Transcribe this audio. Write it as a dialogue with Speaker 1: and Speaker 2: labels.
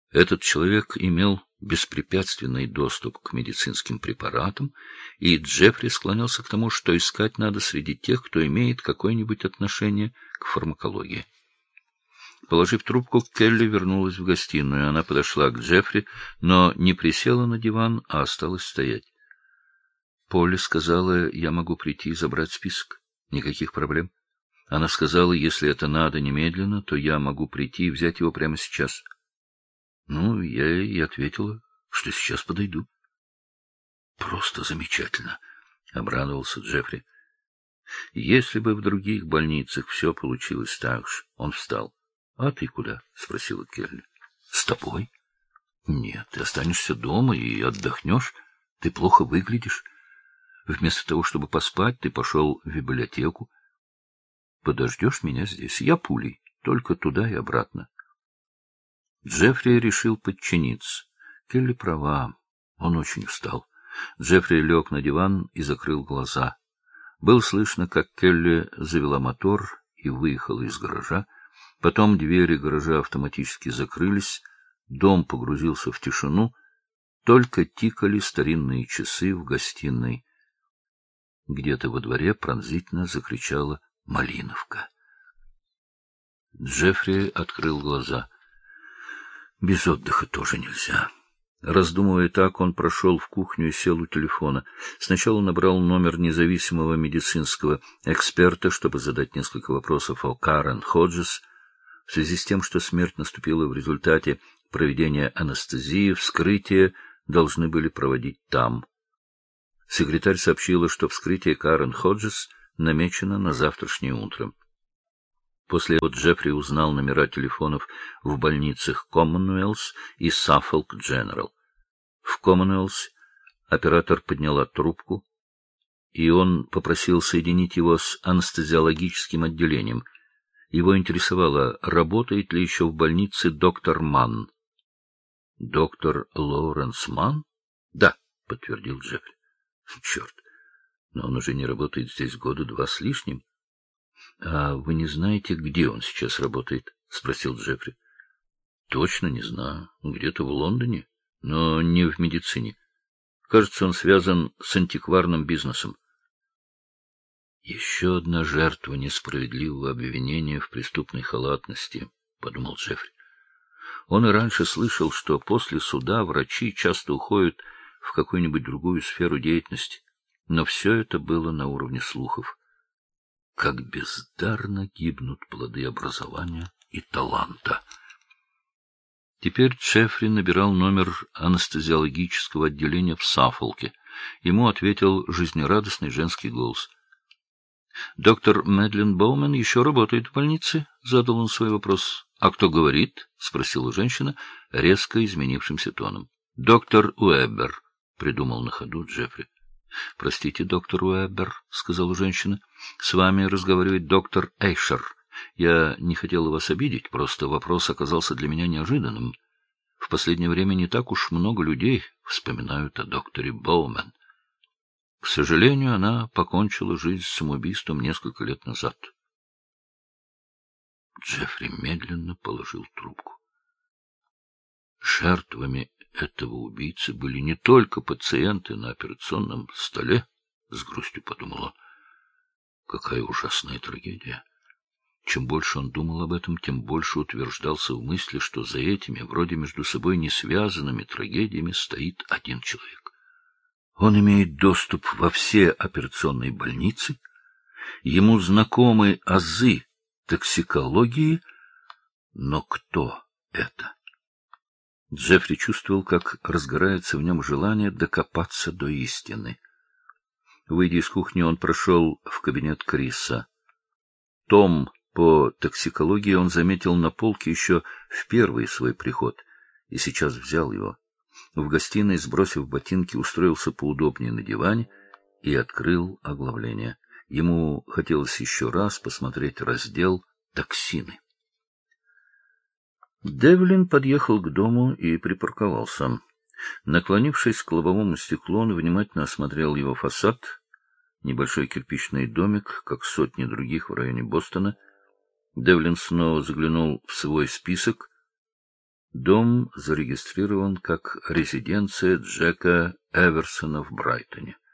Speaker 1: Этот человек имел беспрепятственный доступ к медицинским препаратам, и Джеффри склонялся к тому, что искать надо среди тех, кто имеет какое-нибудь отношение к фармакологии. Положив трубку, Келли вернулась в гостиную. Она подошла к Джеффри, но не присела на диван, а осталась стоять. Полли сказала, я могу прийти и забрать список. Никаких проблем. Она сказала, если это надо немедленно, то я могу прийти и взять его прямо сейчас. Ну, я и ответила, что сейчас подойду. Просто замечательно, — обрадовался Джеффри. Если бы в других больницах все получилось так же. Он встал. — А ты куда? — спросила Келли. — С тобой? — Нет, ты останешься дома и отдохнешь. Ты плохо выглядишь. Вместо того, чтобы поспать, ты пошел в библиотеку. Подождешь меня здесь? Я пулей, только туда и обратно. Джеффри решил подчиниться. Келли права, он очень устал. Джеффри лег на диван и закрыл глаза. Было слышно, как Келли завела мотор и выехала из гаража. Потом двери гаража автоматически закрылись, дом погрузился в тишину, только тикали старинные часы в гостиной. Где-то во дворе пронзительно закричала Малиновка. Джеффри открыл глаза. Без отдыха тоже нельзя. Раздумывая так, он прошел в кухню и сел у телефона. Сначала набрал номер независимого медицинского эксперта, чтобы задать несколько вопросов о Карен Ходжес. В связи с тем, что смерть наступила в результате проведения анестезии, вскрытие должны были проводить там. Секретарь сообщила, что вскрытие Карен Ходжес намечено на завтрашнее утро. После этого Джеффри узнал номера телефонов в больницах Commonwealth и Suffolk General. В Commonwealth оператор подняла трубку, и он попросил соединить его с анестезиологическим отделением. Его интересовало, работает ли еще в больнице доктор Манн. — Доктор Лоуренс Манн? — Да, — подтвердил Джеффри. — Черт, но он уже не работает здесь года 2 с лишним. — А вы не знаете, где он сейчас работает? — спросил Джеффри. — Точно не знаю. Где-то в Лондоне, но не в медицине. Кажется, он связан с антикварным бизнесом. Еще одна жертва несправедливого обвинения в преступной халатности, — подумал Джеффри. Он и раньше слышал, что после суда врачи часто уходят в какую-нибудь другую сферу деятельности, но все это было на уровне слухов. Как бездарно гибнут плоды образования и таланта. Теперь Джеффри набирал номер анестезиологического отделения в Саффолке. Ему ответил жизнерадостный женский голос. — Доктор Мэдлин Боумен еще работает в больнице? — задал он свой вопрос. — А кто говорит? — спросила женщина резко изменившимся тоном. — Доктор Уэббер, — придумал на ходу Джеффри. — Простите, доктор Уэббер, — сказала женщина. — С вами разговаривает доктор Эйшер. Я не хотела вас обидеть, просто вопрос оказался для меня неожиданным. В последнее время не так уж много людей вспоминают о докторе Боумен. К сожалению, она покончила жизнь самоубийством несколько лет назад. Джеффри медленно положил трубку. Жертвами этого убийцы были не только пациенты на операционном столе, — с грустью подумал он. Какая ужасная трагедия! Чем больше он думал об этом, тем больше утверждался в мысли, что за этими, вроде между собой не связанными трагедиями, стоит один человек. Он имеет доступ во все операционные больницы, ему знакомы азы токсикологии, но кто это? Джеффри чувствовал, как разгорается в нем желание докопаться до истины. Выйдя из кухни, он прошел в кабинет Криса. Том по токсикологии он заметил на полке еще в первый свой приход, и сейчас взял его. В гостиной, сбросив ботинки, устроился поудобнее на диване и открыл оглавление. Ему хотелось еще раз посмотреть раздел «Токсины». Девлин подъехал к дому и припарковался. Наклонившись к лобовому стеклу, он внимательно осмотрел его фасад. Небольшой кирпичный домик, как сотни других в районе Бостона. Девлин снова заглянул в свой список. Дом зарегистрирован как резиденция Джека Эверсона в Брайтоне.